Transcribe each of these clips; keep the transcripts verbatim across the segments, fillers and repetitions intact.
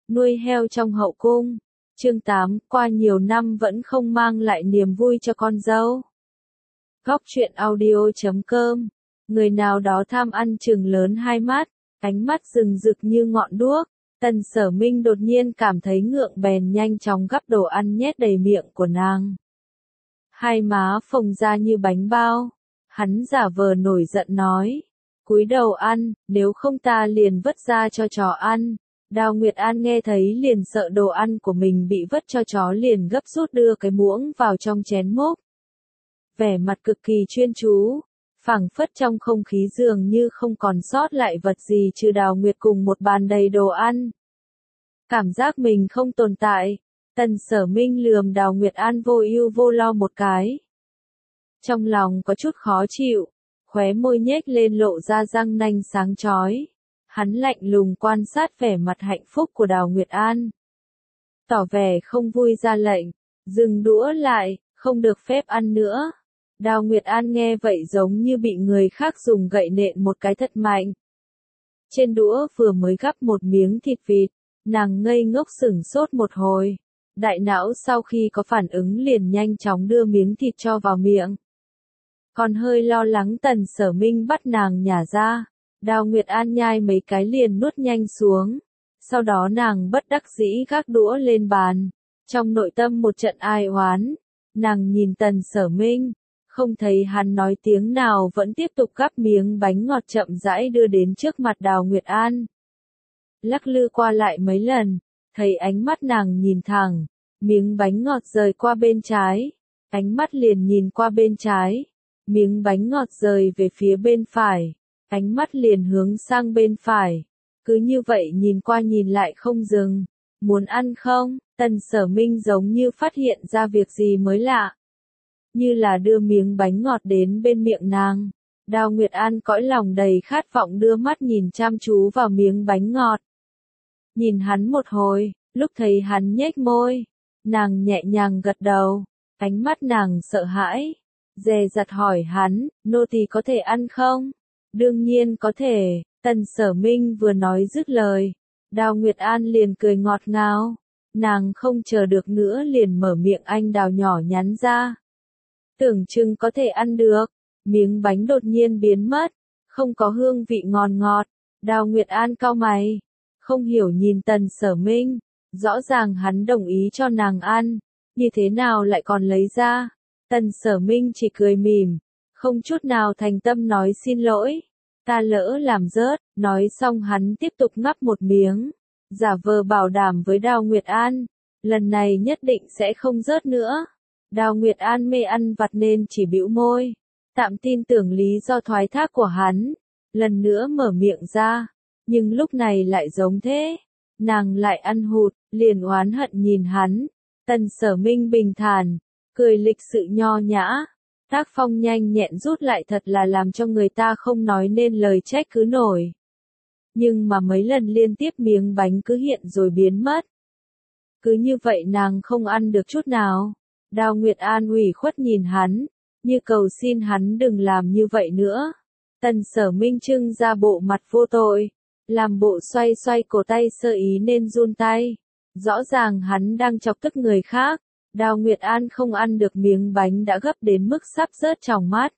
Nuôi heo trong hậu cung. Chương tám, qua nhiều năm vẫn không mang lại niềm vui cho con dâu. Góc truyện audio chấm com. Người nào đó tham ăn chừng lớn hai mắt, ánh mắt rừng rực như ngọn đuốc. Tần Sở Minh đột nhiên cảm thấy ngượng bèn nhanh chóng gắp đồ ăn nhét đầy miệng của nàng. Hai má phồng ra như bánh bao. Hắn giả vờ nổi giận nói. Cúi đầu ăn, nếu không ta liền vứt ra cho chó ăn. Đào Nguyệt An nghe thấy liền sợ đồ ăn của mình bị vứt cho chó liền gấp rút đưa cái muỗng vào trong chén múc. Vẻ mặt cực kỳ chuyên chú, phảng phất trong không khí dường như không còn sót lại vật gì trừ Đào Nguyệt cùng một bàn đầy đồ ăn. Cảm giác mình không tồn tại, Tần Sở Minh lườm Đào Nguyệt An vô ưu vô lo một cái. Trong lòng có chút khó chịu, khóe môi nhếch lên lộ ra răng nanh sáng chói. Hắn lạnh lùng quan sát vẻ mặt hạnh phúc của Đào Nguyệt An. Tỏ vẻ không vui ra lệnh, dừng đũa lại, không được phép ăn nữa. Đào Nguyệt An nghe vậy giống như bị người khác dùng gậy nện một cái thật mạnh. Trên đũa vừa mới gắp một miếng thịt vịt, nàng ngây ngốc sửng sốt một hồi. Đại não sau khi có phản ứng liền nhanh chóng đưa miếng thịt cho vào miệng. Còn hơi lo lắng Tần Sở Minh bắt nàng nhả ra. Đào Nguyệt An nhai mấy cái liền nuốt nhanh xuống. Sau đó nàng bất đắc dĩ gác đũa lên bàn. Trong nội tâm một trận ai oán. Nàng nhìn Tần Sở Minh. Không thấy hắn nói tiếng nào vẫn tiếp tục gắp miếng bánh ngọt chậm rãi đưa đến trước mặt Đào Nguyệt An. Lắc lư qua lại mấy lần. Thấy ánh mắt nàng nhìn thẳng. Miếng bánh ngọt rời qua bên trái. Ánh mắt liền nhìn qua bên trái. Miếng bánh ngọt rời về phía bên phải. Ánh mắt liền hướng sang bên phải. Cứ như vậy nhìn qua nhìn lại không dừng. Muốn ăn không? Tần Sở Minh giống như phát hiện ra việc gì mới lạ. Như là đưa miếng bánh ngọt đến bên miệng nàng. Đào Nguyệt An cõi lòng đầy khát vọng đưa mắt nhìn chăm chú vào miếng bánh ngọt. Nhìn hắn một hồi, lúc thấy hắn nhếch môi. Nàng nhẹ nhàng gật đầu. Ánh mắt nàng sợ hãi. Dè dặt hỏi hắn, nô tỳ có thể ăn không? Đương nhiên có thể, Tần Sở Minh vừa nói dứt lời. Đào Nguyệt An liền cười ngọt ngào. Nàng không chờ được nữa liền mở miệng anh đào nhỏ nhắn ra. Tưởng chừng có thể ăn được. Miếng bánh đột nhiên biến mất. Không có hương vị ngon ngọt. Đào Nguyệt An cau mày. Không hiểu nhìn Tần Sở Minh. Rõ ràng hắn đồng ý cho nàng ăn. Như thế nào lại còn lấy ra? Tần Sở Minh chỉ cười mỉm. Không chút nào thành tâm nói xin lỗi. Ta lỡ làm rớt, nói xong hắn tiếp tục ngắp một miếng. Giả vờ bảo đảm với Đào Nguyệt An. Lần này nhất định sẽ không rớt nữa. Đào Nguyệt An mê ăn vặt nên chỉ bĩu môi. Tạm tin tưởng lý do thoái thác của hắn. Lần nữa mở miệng ra. Nhưng lúc này lại giống thế. Nàng lại ăn hụt, liền oán hận nhìn hắn. Tần Sở Minh bình thản. Cười lịch sự nho nhã. Tác phong nhanh nhẹn rút lại thật là làm cho người ta không nói nên lời trách cứ nổi. Nhưng mà mấy lần liên tiếp miếng bánh cứ hiện rồi biến mất. Cứ như vậy nàng không ăn được chút nào. Đào Nguyệt An ủy khuất nhìn hắn, như cầu xin hắn đừng làm như vậy nữa. Tần Sở Minh trưng ra bộ mặt vô tội, làm bộ xoay xoay cổ tay sơ ý nên run tay. Rõ ràng hắn đang chọc tức người khác. Đào Nguyệt An không ăn được miếng bánh đã gấp đến mức sắp rớt trong mắt.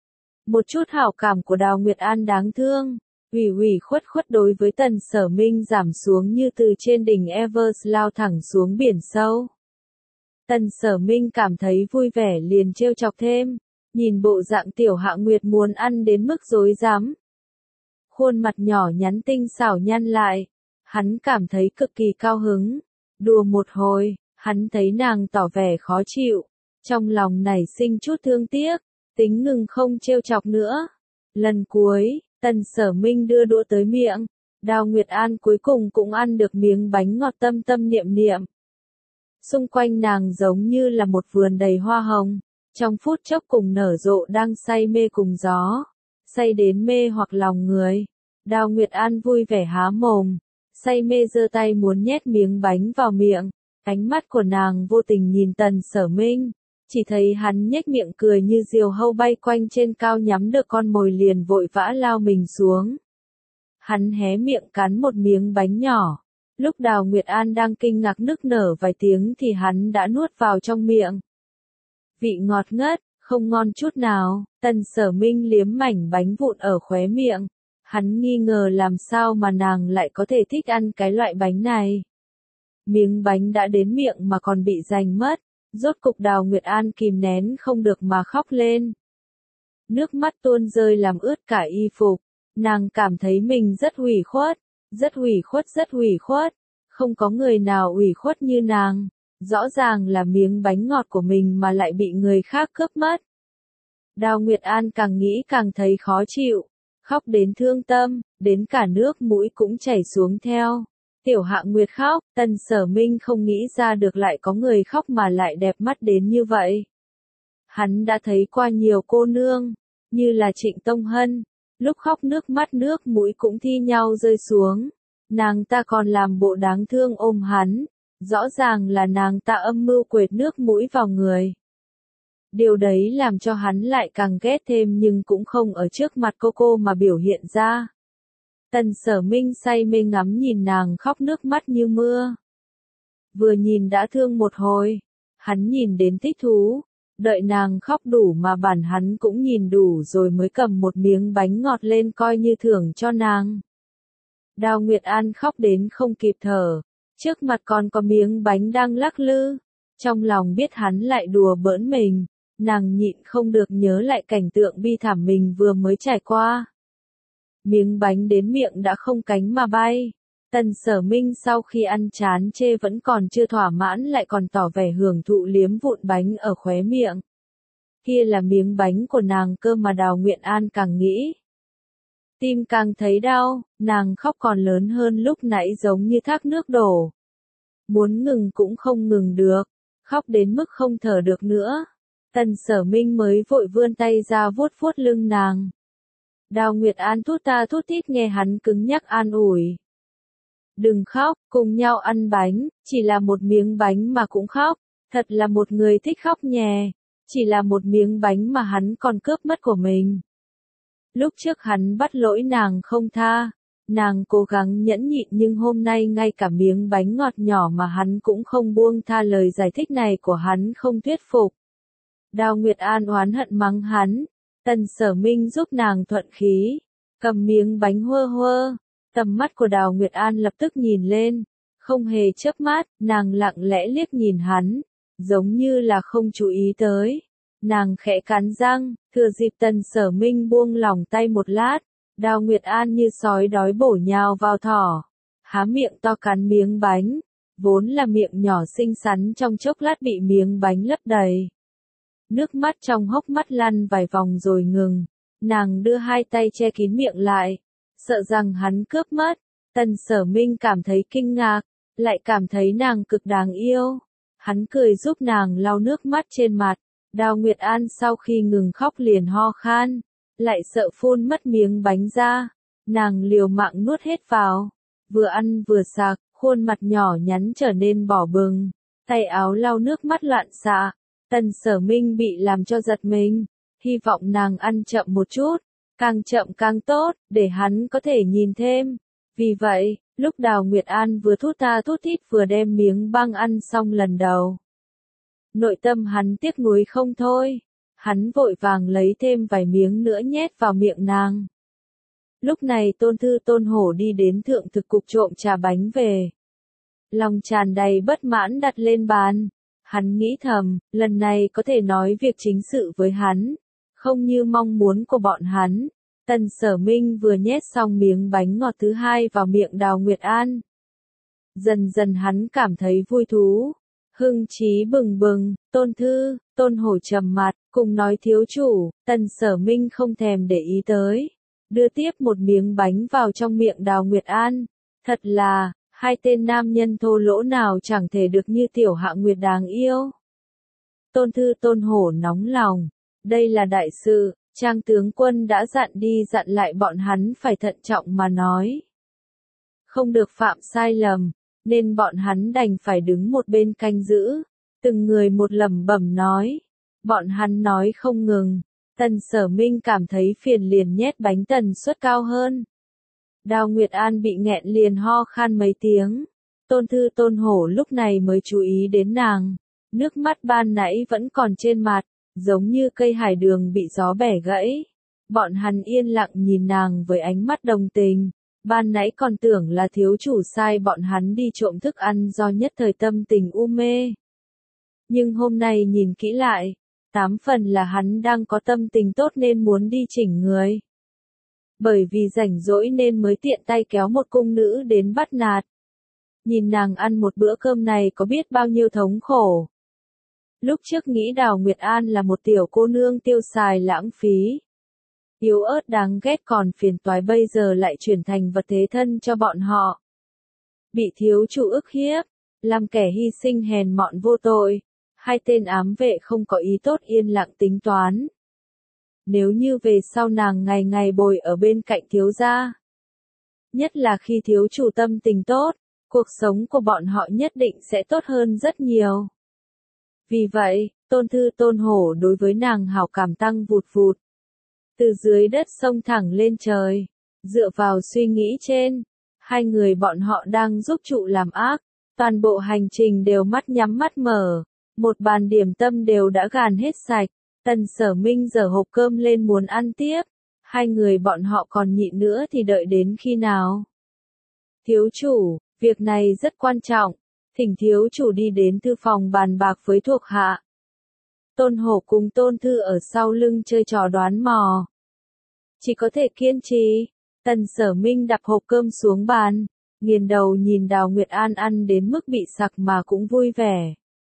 Một chút hảo cảm của Đào Nguyệt An đáng thương, ủy ủy khuất khuất đối với Tần Sở Minh giảm xuống như từ trên đỉnh Everest lao thẳng xuống biển sâu. Tần Sở Minh cảm thấy vui vẻ liền trêu chọc thêm, nhìn bộ dạng tiểu Hạ Nguyệt muốn ăn đến mức rối rắm. Khuôn mặt nhỏ nhắn tinh xảo nhăn lại, hắn cảm thấy cực kỳ cao hứng, đùa một hồi. Hắn thấy nàng tỏ vẻ khó chịu, trong lòng nảy sinh chút thương tiếc, tính ngừng không trêu chọc nữa. Lần cuối, Tần Sở Minh đưa đũa tới miệng, Đào Nguyệt An cuối cùng cũng ăn được miếng bánh ngọt tâm tâm niệm niệm. Xung quanh nàng giống như là một vườn đầy hoa hồng, trong phút chốc cùng nở rộ đang say mê cùng gió, say đến mê hoặc lòng người. Đào Nguyệt An vui vẻ há mồm, say mê giơ tay muốn nhét miếng bánh vào miệng. Ánh mắt của nàng vô tình nhìn Tần Sở Minh, chỉ thấy hắn nhếch miệng cười như diều hâu bay quanh trên cao nhắm được con mồi liền vội vã lao mình xuống. Hắn hé miệng cắn một miếng bánh nhỏ, Lúc Đào Nguyệt An đang kinh ngạc nức nở vài tiếng thì hắn đã nuốt vào trong miệng. Vị ngọt ngất, không ngon chút nào, Tần Sở Minh liếm mảnh bánh vụn ở khóe miệng. Hắn nghi ngờ làm sao mà nàng lại có thể thích ăn cái loại bánh này. Miếng bánh đã đến miệng mà còn bị giành mất, rốt cục Đào Nguyệt An kìm nén không được mà khóc lên. Nước mắt tuôn rơi làm ướt cả y phục, nàng cảm thấy mình rất ủy khuất, rất ủy khuất rất ủy khuất, không có người nào ủy khuất như nàng, rõ ràng là miếng bánh ngọt của mình mà lại bị người khác cướp mất. Đào Nguyệt An càng nghĩ càng thấy khó chịu, khóc đến thương tâm, đến cả nước mũi cũng chảy xuống theo. Tiểu Hạ Nguyệt khóc, Tần Sở Minh không nghĩ ra được lại có người khóc mà lại đẹp mắt đến như vậy. Hắn đã thấy qua nhiều cô nương, như là Trịnh Tông Hân, lúc khóc nước mắt nước mũi cũng thi nhau rơi xuống. Nàng ta còn làm bộ đáng thương ôm hắn, rõ ràng là nàng ta âm mưu quệt nước mũi vào người. Điều đấy làm cho hắn lại càng ghét thêm nhưng cũng không ở trước mặt cô cô mà biểu hiện ra. Tần Sở Minh say mê ngắm nhìn nàng khóc nước mắt như mưa. Vừa nhìn đã thương một hồi, hắn nhìn đến thích thú, đợi nàng khóc đủ mà bản hắn cũng nhìn đủ rồi mới cầm một miếng bánh ngọt lên coi như thưởng cho nàng. Đào Nguyệt An khóc đến không kịp thở, trước mặt còn có miếng bánh đang lắc lư, trong lòng biết hắn lại đùa bỡn mình, nàng nhịn không được nhớ lại cảnh tượng bi thảm mình vừa mới trải qua. Miếng bánh đến miệng đã không cánh mà bay. Tần Sở Minh sau khi ăn chán chê vẫn còn chưa thỏa mãn lại còn tỏ vẻ hưởng thụ liếm vụn bánh ở khóe miệng. Kia là miếng bánh của nàng cơ mà Đào Nguyệt An càng nghĩ. Tim càng thấy đau, nàng khóc còn lớn hơn lúc nãy giống như thác nước đổ. Muốn ngừng cũng không ngừng được, khóc đến mức không thở được nữa. Tần Sở Minh mới vội vươn tay ra vuốt vuốt lưng nàng. Đào Nguyệt An thút ta thút thít nghe hắn cứng nhắc an ủi. Đừng khóc, cùng nhau ăn bánh, chỉ là một miếng bánh mà cũng khóc, thật là một người thích khóc nhè, chỉ là một miếng bánh mà hắn còn cướp mất của mình. Lúc trước hắn bắt lỗi nàng không tha, nàng cố gắng nhẫn nhịn nhưng hôm nay ngay cả miếng bánh ngọt nhỏ mà hắn cũng không buông tha, lời giải thích này của hắn không thuyết phục. Đào Nguyệt An oán hận mắng hắn. Tần Sở Minh giúp nàng thuận khí, cầm miếng bánh huơ huơ, tầm mắt của Đào Nguyệt An lập tức nhìn lên, không hề chớp mắt, nàng lặng lẽ liếc nhìn hắn, giống như là không chú ý tới. Nàng khẽ cắn răng, thừa dịp Tần Sở Minh buông lỏng tay một lát, Đào Nguyệt An như sói đói bổ nhào vào thỏ, há miệng to cắn miếng bánh, vốn là miệng nhỏ xinh xắn trong chốc lát bị miếng bánh lấp đầy. Nước mắt trong hốc mắt lăn vài vòng rồi ngừng, nàng đưa hai tay che kín miệng lại, sợ rằng hắn cướp mất. Tần Sở Minh cảm thấy kinh ngạc, lại cảm thấy nàng cực đáng yêu. Hắn cười giúp nàng lau nước mắt trên mặt. Đào Nguyệt An sau khi ngừng khóc liền ho khan, lại sợ phun mất miếng bánh ra, nàng liều mạng nuốt hết vào, vừa ăn vừa sạc, khuôn mặt nhỏ nhắn trở nên đỏ bừng, tay áo lau nước mắt loạn xạ. Tần Sở Minh bị làm cho giật mình, hy vọng nàng ăn chậm một chút, càng chậm càng tốt, để hắn có thể nhìn thêm. Vì vậy, lúc Đào Nguyệt An vừa thút tha thút thít vừa đem miếng băng ăn xong lần đầu, nội tâm hắn tiếc nuối không thôi, hắn vội vàng lấy thêm vài miếng nữa nhét vào miệng nàng. Lúc này Tôn Thư Tôn Hổ đi đến thượng thực cục trộm trà bánh về, lòng tràn đầy bất mãn đặt lên bàn. Hắn nghĩ thầm, lần này có thể nói việc chính sự với hắn, không như mong muốn của bọn hắn. Tần Sở Minh vừa nhét xong miếng bánh ngọt thứ hai vào miệng Đào Nguyệt An. Dần dần hắn cảm thấy vui thú, hưng trí bừng bừng. Tôn Thư, Tôn Hổ trầm mặt, cùng nói thiếu chủ. Tần Sở Minh không thèm để ý tới, đưa tiếp một miếng bánh vào trong miệng Đào Nguyệt An. Thật là, hai tên nam nhân thô lỗ nào chẳng thể được như Tiểu Hạ Nguyệt đáng yêu. Tôn Thư Tôn Hổ nóng lòng, đây là đại sự, Trang tướng quân đã dặn đi dặn lại bọn hắn phải thận trọng mà nói. Không được phạm sai lầm, nên bọn hắn đành phải đứng một bên canh giữ, từng người một lẩm bẩm nói. Bọn hắn nói không ngừng, Tần Sở Minh cảm thấy phiền liền nhét bánh tần suất cao hơn. Đào Nguyệt An bị nghẹn liền ho khan mấy tiếng, Tôn Thư Tôn Hổ lúc này mới chú ý đến nàng. Nước mắt ban nãy vẫn còn trên mặt, giống như cây hải đường bị gió bẻ gãy. Bọn hắn yên lặng nhìn nàng với ánh mắt đồng tình. Ban nãy còn tưởng là thiếu chủ sai bọn hắn đi trộm thức ăn do nhất thời tâm tình u mê. Nhưng hôm nay nhìn kỹ lại, tám phần là hắn đang có tâm tình tốt nên muốn đi chỉnh người. Bởi vì rảnh rỗi nên mới tiện tay kéo một cung nữ đến bắt nạt. Nhìn nàng ăn một bữa cơm này có biết bao nhiêu thống khổ. Lúc trước nghĩ Đào Nguyệt An là một tiểu cô nương tiêu xài lãng phí. Yếu ớt đáng ghét còn phiền toái, bây giờ lại chuyển thành vật thế thân cho bọn họ. Bị thiếu chủ ức hiếp, làm kẻ hy sinh hèn mọn vô tội, hai tên ám vệ không có ý tốt yên lặng tính toán. Nếu như về sau nàng ngày ngày bồi ở bên cạnh thiếu gia, nhất là khi thiếu chủ tâm tình tốt, cuộc sống của bọn họ nhất định sẽ tốt hơn rất nhiều. Vì vậy, Tôn Thư Tôn Hổ đối với nàng hảo cảm tăng vụt vụt. Từ dưới đất xông thẳng lên trời, dựa vào suy nghĩ trên, hai người bọn họ đang giúp trụ làm ác, toàn bộ hành trình đều mắt nhắm mắt mở, một bàn điểm tâm đều đã gàn hết sạch, Tần Sở Minh giở hộp cơm lên muốn ăn tiếp, hai người bọn họ còn nhịn nữa thì đợi đến khi nào? Thiếu chủ, việc này rất quan trọng, thỉnh thiếu chủ đi đến thư phòng bàn bạc với thuộc hạ. Tôn Hổ cùng Tôn Thư ở sau lưng chơi trò đoán mò. Chỉ có thể kiên trì. Tần Sở Minh đặt hộp cơm xuống bàn, nghiền đầu nhìn Đào Nguyệt An ăn đến mức bị sặc mà cũng vui vẻ.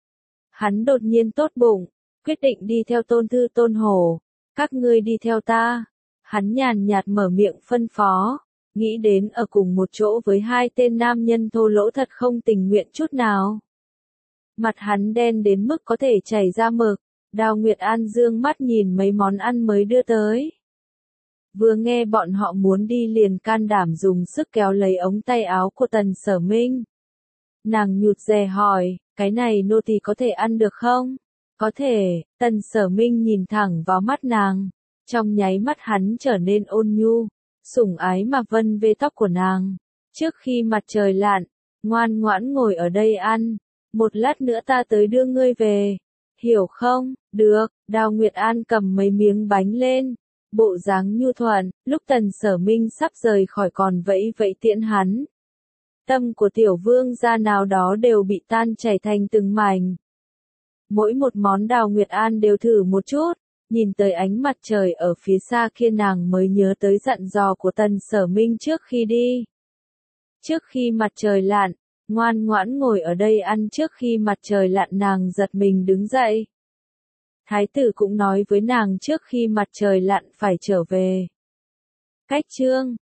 Hắn đột nhiên tốt bụng, quyết định đi theo Tôn Thư Tôn Hổ. Các ngươi đi theo ta. Hắn nhàn nhạt mở miệng phân phó, nghĩ đến ở cùng một chỗ với hai tên nam nhân thô lỗ thật không tình nguyện chút nào. Mặt hắn đen đến mức có thể chảy ra mực. Đào Nguyệt An dương mắt nhìn mấy món ăn mới đưa tới. Vừa nghe bọn họ muốn đi liền can đảm dùng sức kéo lấy ống tay áo của Tần Sở Minh. Nàng nhụt dè hỏi, cái này nô tỳ có thể ăn được không? Có thể, Tần Sở Minh nhìn thẳng vào mắt nàng. Trong nháy mắt hắn trở nên ôn nhu, sủng ái mà vân về tóc của nàng. Trước khi mặt trời lặn, ngoan ngoãn ngồi ở đây ăn. Một lát nữa ta tới đưa ngươi về. Hiểu không? Được, Đào Nguyệt An cầm mấy miếng bánh lên. Bộ dáng nhu thuận, lúc Tần Sở Minh sắp rời khỏi còn vẫy vẫy tiễn hắn. Tâm của tiểu vương gia nào đó đều bị tan chảy thành từng mảnh. Mỗi một món Đào Nguyệt An đều thử một chút, nhìn tới ánh mặt trời ở phía xa kia nàng mới nhớ tới dặn dò của Tần Sở Minh trước khi đi. Trước khi mặt trời lặn, ngoan ngoãn ngồi ở đây ăn. Trước khi mặt trời lặn nàng giật mình đứng dậy. Thái tử cũng nói với nàng trước khi mặt trời lặn phải trở về. Cách chương